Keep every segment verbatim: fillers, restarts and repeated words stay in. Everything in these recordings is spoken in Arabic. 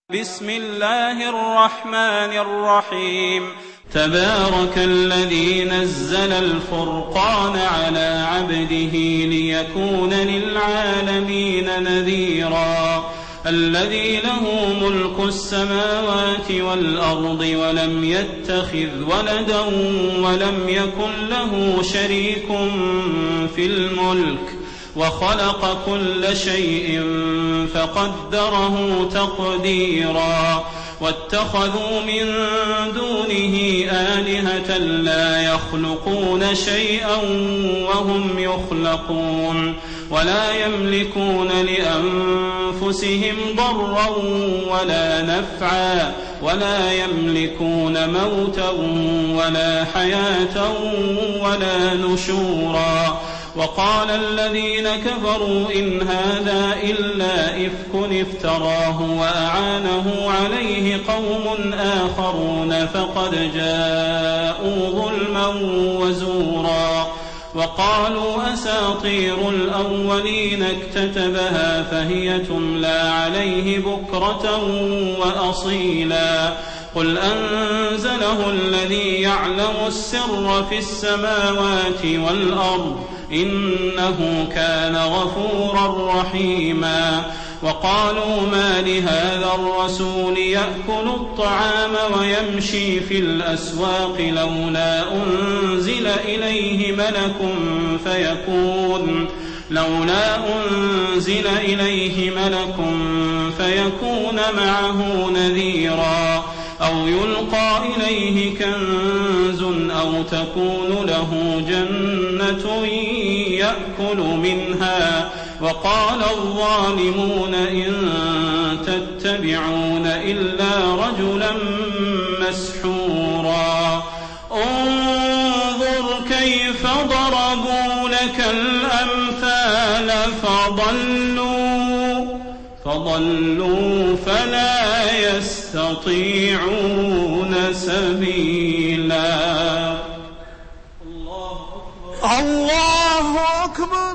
بسم الله الرحمن الرحيم تبارك الذي نزل الفرقان على عبده ليكون للعالمين نذيرا الذي له ملك السماوات والأرض ولم يتخذ ولدا ولم يكن له شريك في الملك وخلق كل شيء فقدره تقديرا واتخذوا من دونه آلهة لا يخلقون شيئا وهم يخلقون ولا يملكون لأنفسهم ضرا ولا نفعا ولا يملكون موتا ولا حياة ولا نشورا وقال الذين كفروا إن هذا إلا إفك افتراه وأعانه عليه قوم آخرون فقد جاءوا ظلما وزورا وقالوا أساطير الأولين اكتتبها فهي تملى عليه بكرة وأصيلا قل أنزله الذي يعلم السر في السماوات والأرض إنه كان غفورا رحيما وقالوا ما لهذا الرسول يأكل الطعام ويمشي في الأسواق لولا أنزل إليه ملك فيكون لولا أنزل إليه ملك فيكون معه نذيرا أو يلقى إليه كنز أو تكون له جنة يأكل منها وقال الظالمون إن تتبعون إلا رجلا مسحورا انظر كيف ضربوا لك الأمثال فضلوا فضلوا فلا يستطيعون سبيلا الله أكبر الله أكبر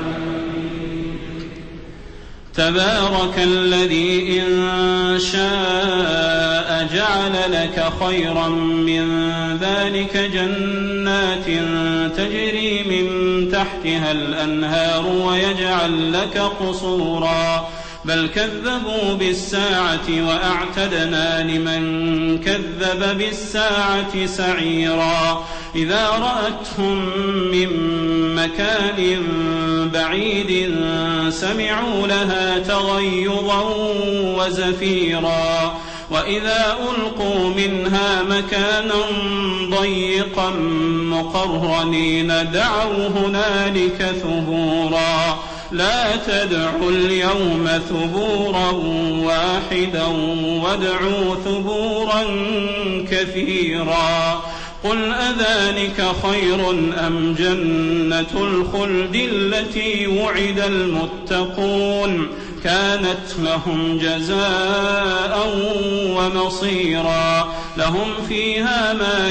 تبارك الذي إن شاء جعل لك خيرا من ذلك جنات تجري من تحتها الأنهار ويجعل لك قصورا بل كذبوا بالساعة وأعتدنا لمن كذب بالساعة سعيرا إذا رأتهم من مكان بعيد سمعوا لها تغيظا وزفيرا وإذا ألقوا منها مكانا ضيقا مقرنين دعوا هنالك ثبورا لا تدعوا اليوم ثبورا واحدا وادعوا ثبورا كثيرا قل أذلك خير أم جنة الخلد التي وعد المتقون كانت لهم جزاء ومصيرا لهم فيها ما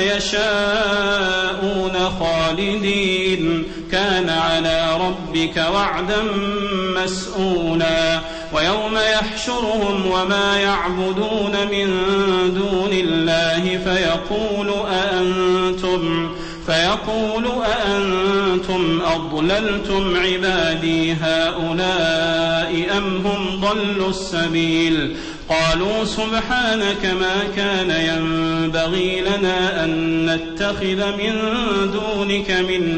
يشاءون خالدين كان على ربك وعدا مسؤولا ويوم يحشرهم وما يعبدون من دون الله فيقول أأنتم فيقول أأنتم أضللتم عبادي هؤلاء أم هم ضلوا السبيل قالوا سبحانك ما كان ينبغي لنا أن نتخذ من دونك من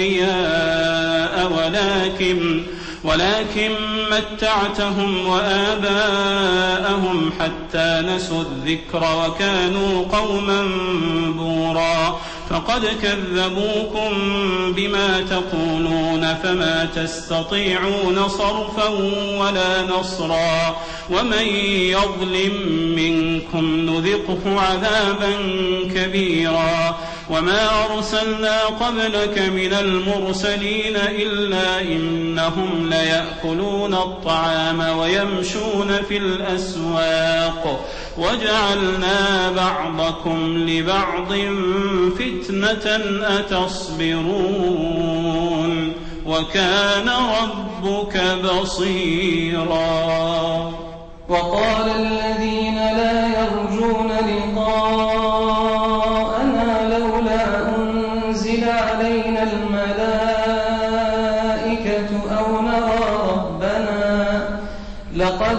أولياء ولكن ولكن متعتهم وآباءهم حتى نسوا الذكر وكانوا قوما بورا فقد كذبوكم بما تقولون فما تستطيعون صرفا ولا نصرا ومن يظلم منكم نذقه عذابا كبيرا وما أرسلنا قبلك من المرسلين إلا إنهم ليأكلون الطعام ويمشون في الأسواق وجعلنا بعضكم لبعض فتنة أتصبرون وكان ربك بصيرا. وقال الذين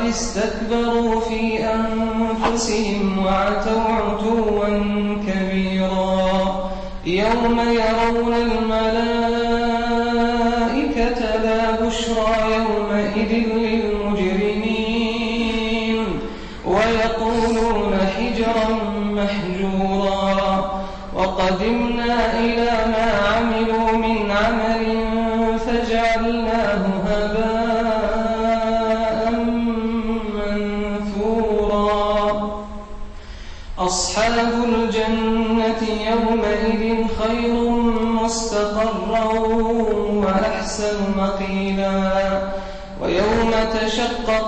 استكبروا في أنفسهم وعتوا عتوا كبيرا يوم يرون الملائكة لا بشرى يومئذ للمجرمين ويقولون حجرا محجورا وقدمنا إلى ما عملوا من عمل فجعلناه هباء منثورا أصحاب الجنة يومئذ خير مستقرا وأحسن مقيلا ويوم تشقق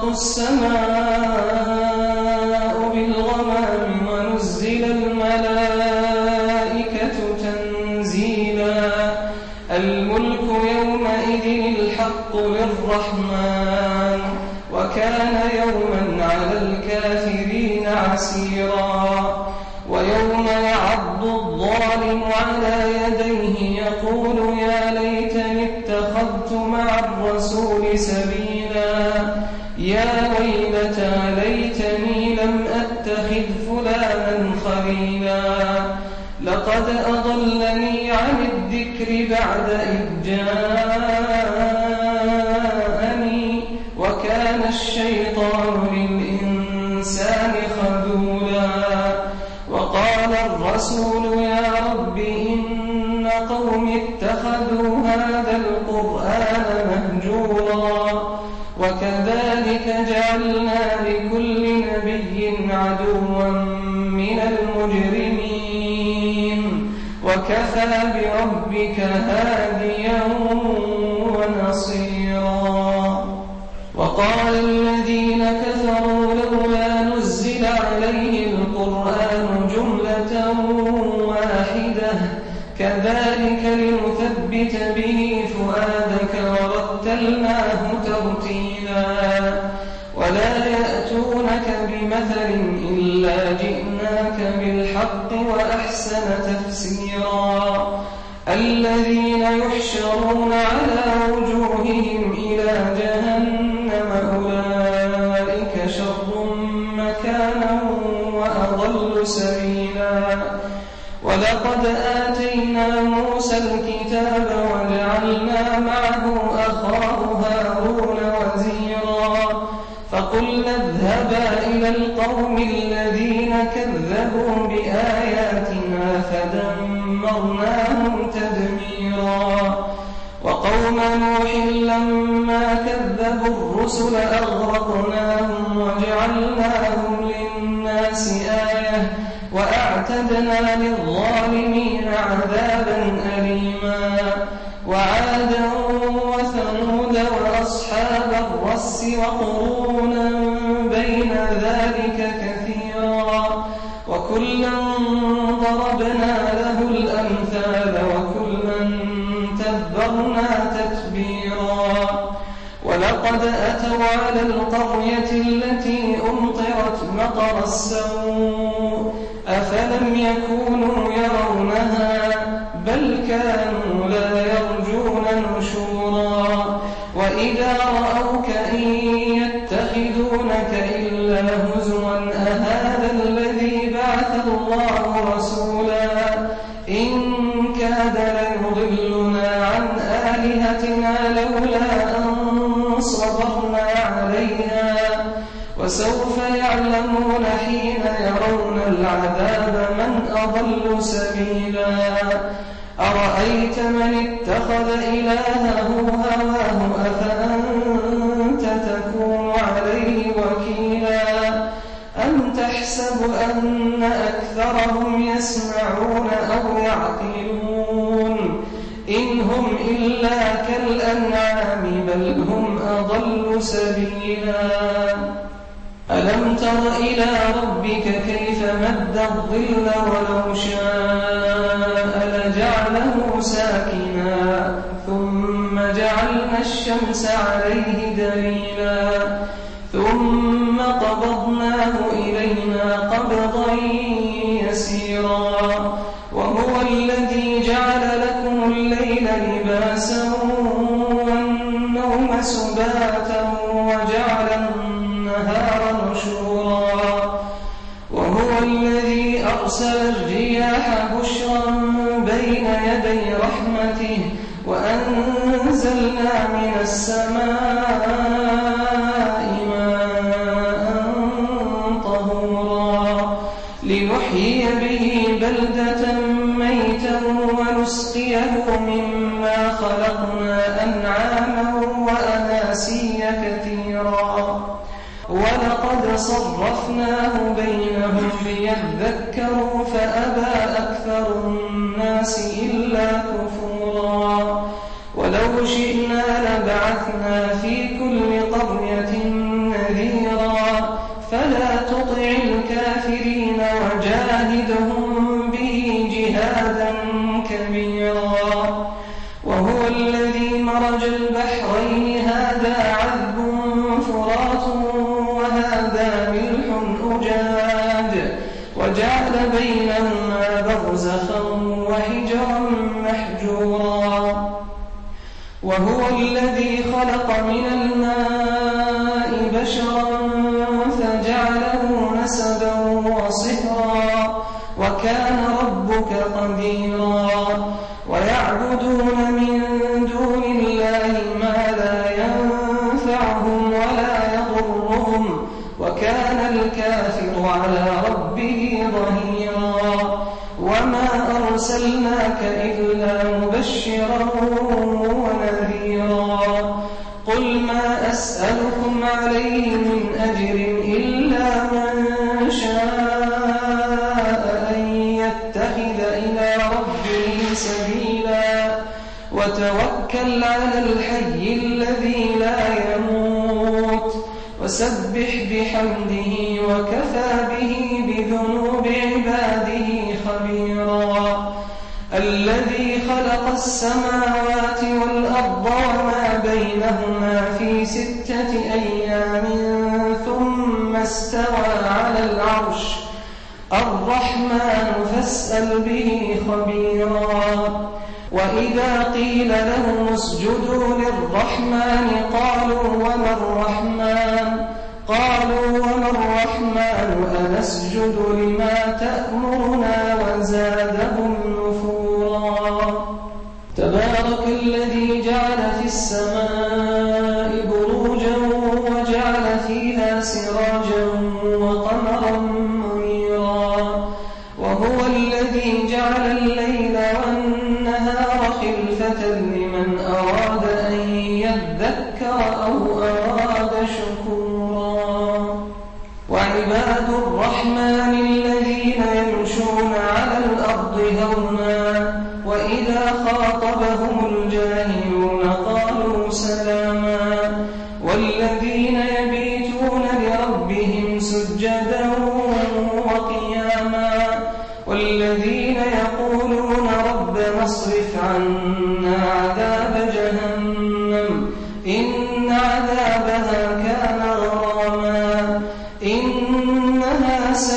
السماء بالغمام ونزل الملائكة تنزيلا الملك يومئذ الحق للرحمن وكان يوما على الكافرين عسيرا ويوم يعض الظالم على يديه يقول يا ليتني اتخذت مع الرسول سبيلا يا ويلتى ليتني لم أتخذ فلانا خليلا لقد أضلني عن الذكر بعد إذ جاءني وكان الشيطان للإنسان خذولا وقال الرسول يا رب إن قوم اتخذوا هذا القرآن مهجورا وكذلك جعلنا لكل نبي عدوا من المجرمين وكفى بربك هاديا ونصيرا وقال الذين كفروا لولا نزل عليه القرآن جملة واحدة كذلك لنثبت به فؤادك ورتلناه ترتيلا ولا يأتونك بمثل إلا جئناك بالحق وأحسن تفسيرا الذين يحشرون على وجوههم إلى جهنم أولئك شر مكانا وأضل سبيلا ولقد آتينا موسى الكتاب وجعلنا معه أخاه هارون وزيرا فقلنا اذهبا إلى القوم الذين كذبوا بآياتنا فدمرناهم تدميرا وقوم نوح لما كذبوا الرسل أغرقناهم وجعلناهم للناس آية وأعتدنا للظالمين عذابا أليما وعادا وثمود وأصحاب الرس وقرونا بين ذلك كثيرا وكلا ضربنا له الأمثال وكلا تبرنا تتبيرا ولقد أتوا على القرية التي أمطرت مطر السوء أفلم يكونوا يرونها بل كانوا لا يرجون نشورا وإذا رأوك إن يتخذونك إلا هزوا أهذا الذي بعث الله رسولا إن كاد ليضلنا عن آلهتنا لولا أن صبرنا عليها وسوف يعلمون حين يرون العذاب من أضل سبيلا أرأيت من اتخذ إلهه هواه أفأنت تكون عليه وكيلا أم تحسب أن أكثرهم يسمعون أو يعقلون إن هم إلا كالأنعام بل هم أضل سبيلا ألم تر إلى ربك كيف مد الظل ولو شاء لجعله ساكنا ثم جعلنا الشمس عليه دليلا ثم قبضناه إلينا قبضا يسيرا وهو الذي جعل لكم الليل لباسا والنوم سباتا وجعل النهار وأرسل الرياح بشرا بين يدي رحمته وأنزلنا من السماء ماء طهورا لنحيي به بلدة ميتا ونسقيه مما خلقنا أنعاما وأناسيا كثيرا ولقد صرفناه بينهم ليذكروا فأبى أكثر الناس إلا كفورا ولو شئنا لبعثنا في كل قرية نذيرا فلا تطع الكافرين وجاهدهم به جهادا كبيرا وهو الذي مرج البحرين هذا عذب فرات وهذا ملح أجاج وجعل بينهما برزخا وحجرا محجورا وهو الذي خلق من الماء بشرا فجعله نسبا وصهرا وكان ربك قديرا ويعبدون من دون الله ما لا ينفعهم ولا يضرهم وكان الكافر على ربه ظهيرا وما أرسلناك إلا مبشرا ونذيرا قل ما أسألكم عليه من أجر إلا من شاء أن يتخذ إلى ربه سبيلا وتوكل على الحي الذي لا يموت وسبح بحمده وكفى به بذنوب عباده خبيرا الذي خلق السماوات والأرض وما بينهما في ستة أيام ثم استوى على العرش الرحمن فاسأل به خبيرا وإذا قيل لهم اسجدوا للرحمن قالوا وما الرحمن قالوا وما الرحمن أنسجد لما تأمرنا وزادهم نفورا تبارك الذي جعل في السماء بروجا وجعل فيها سراجا وقمرا منيرا وهو الذي جعل الليل والنهار خلفة لمن أراد أن يذكر أو أراد شكورا وعباد الرحمن الذين يمشون على الأرض هونا وإذا خاطبهم الجاهلون قالوا سلاما والذين يبيتون لربهم سجدا وقياما والذين يقولون ربنا اصرف عنا عذاب جهنم إن عذابها كان غراما إنها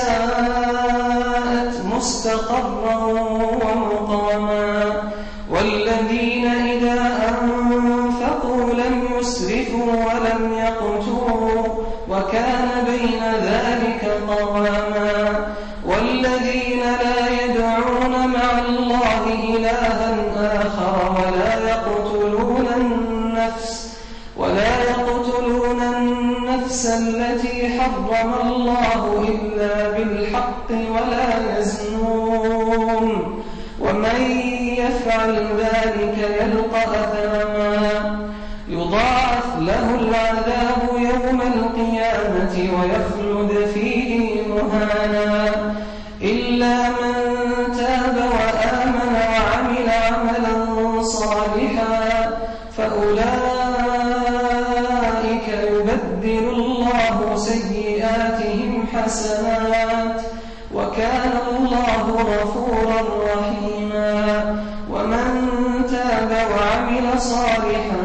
ساءت مستقرا ومقاما والذين إذا أنفقوا لم يسرفوا ولم يقتروا وكان بين ذلك قواما والذين لا يدعون مع الله إلها آخر ولا يقتلون النفس ولا يقتلون النفس التي حرم الله إلا بالحق ولا يزنون ومن يفعل ذلك يلقى أثاما يضاعف له العذاب يوم القيامة ويخلد فيه مهانا إلا من تاب وآمن وعمل عملا صالحا فأولئك يبدل الله سيئاتهم حسنات وكان الله غفورا رحيما ومن تاب وعمل صالحا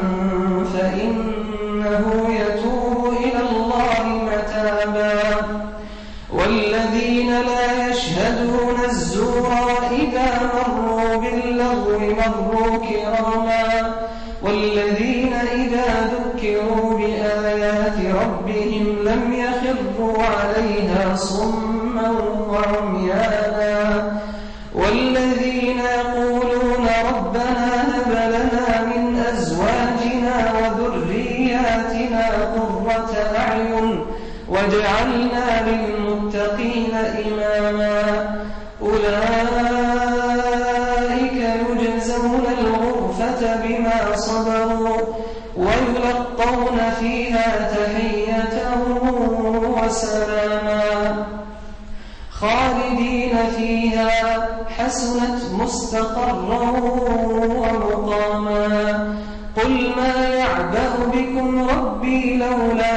فإنه يتوب إلى الله متابا والذين لا يشهدون الزور إذا مروا باللغو مروا كراما والذين إذا ذكروا بآيات ربهم لم يخروا عليها صما وعميانا للمتقين إماما أولئك يجزون الغرفة بما صبروا ويلقون فيها تحية وسلاما خالدين فيها حسنت مستقرا ومقاما قل ما يعبأ بكم ربي لولا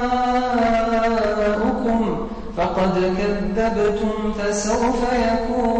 دعاؤكم فقد كذبتم فسوف يكون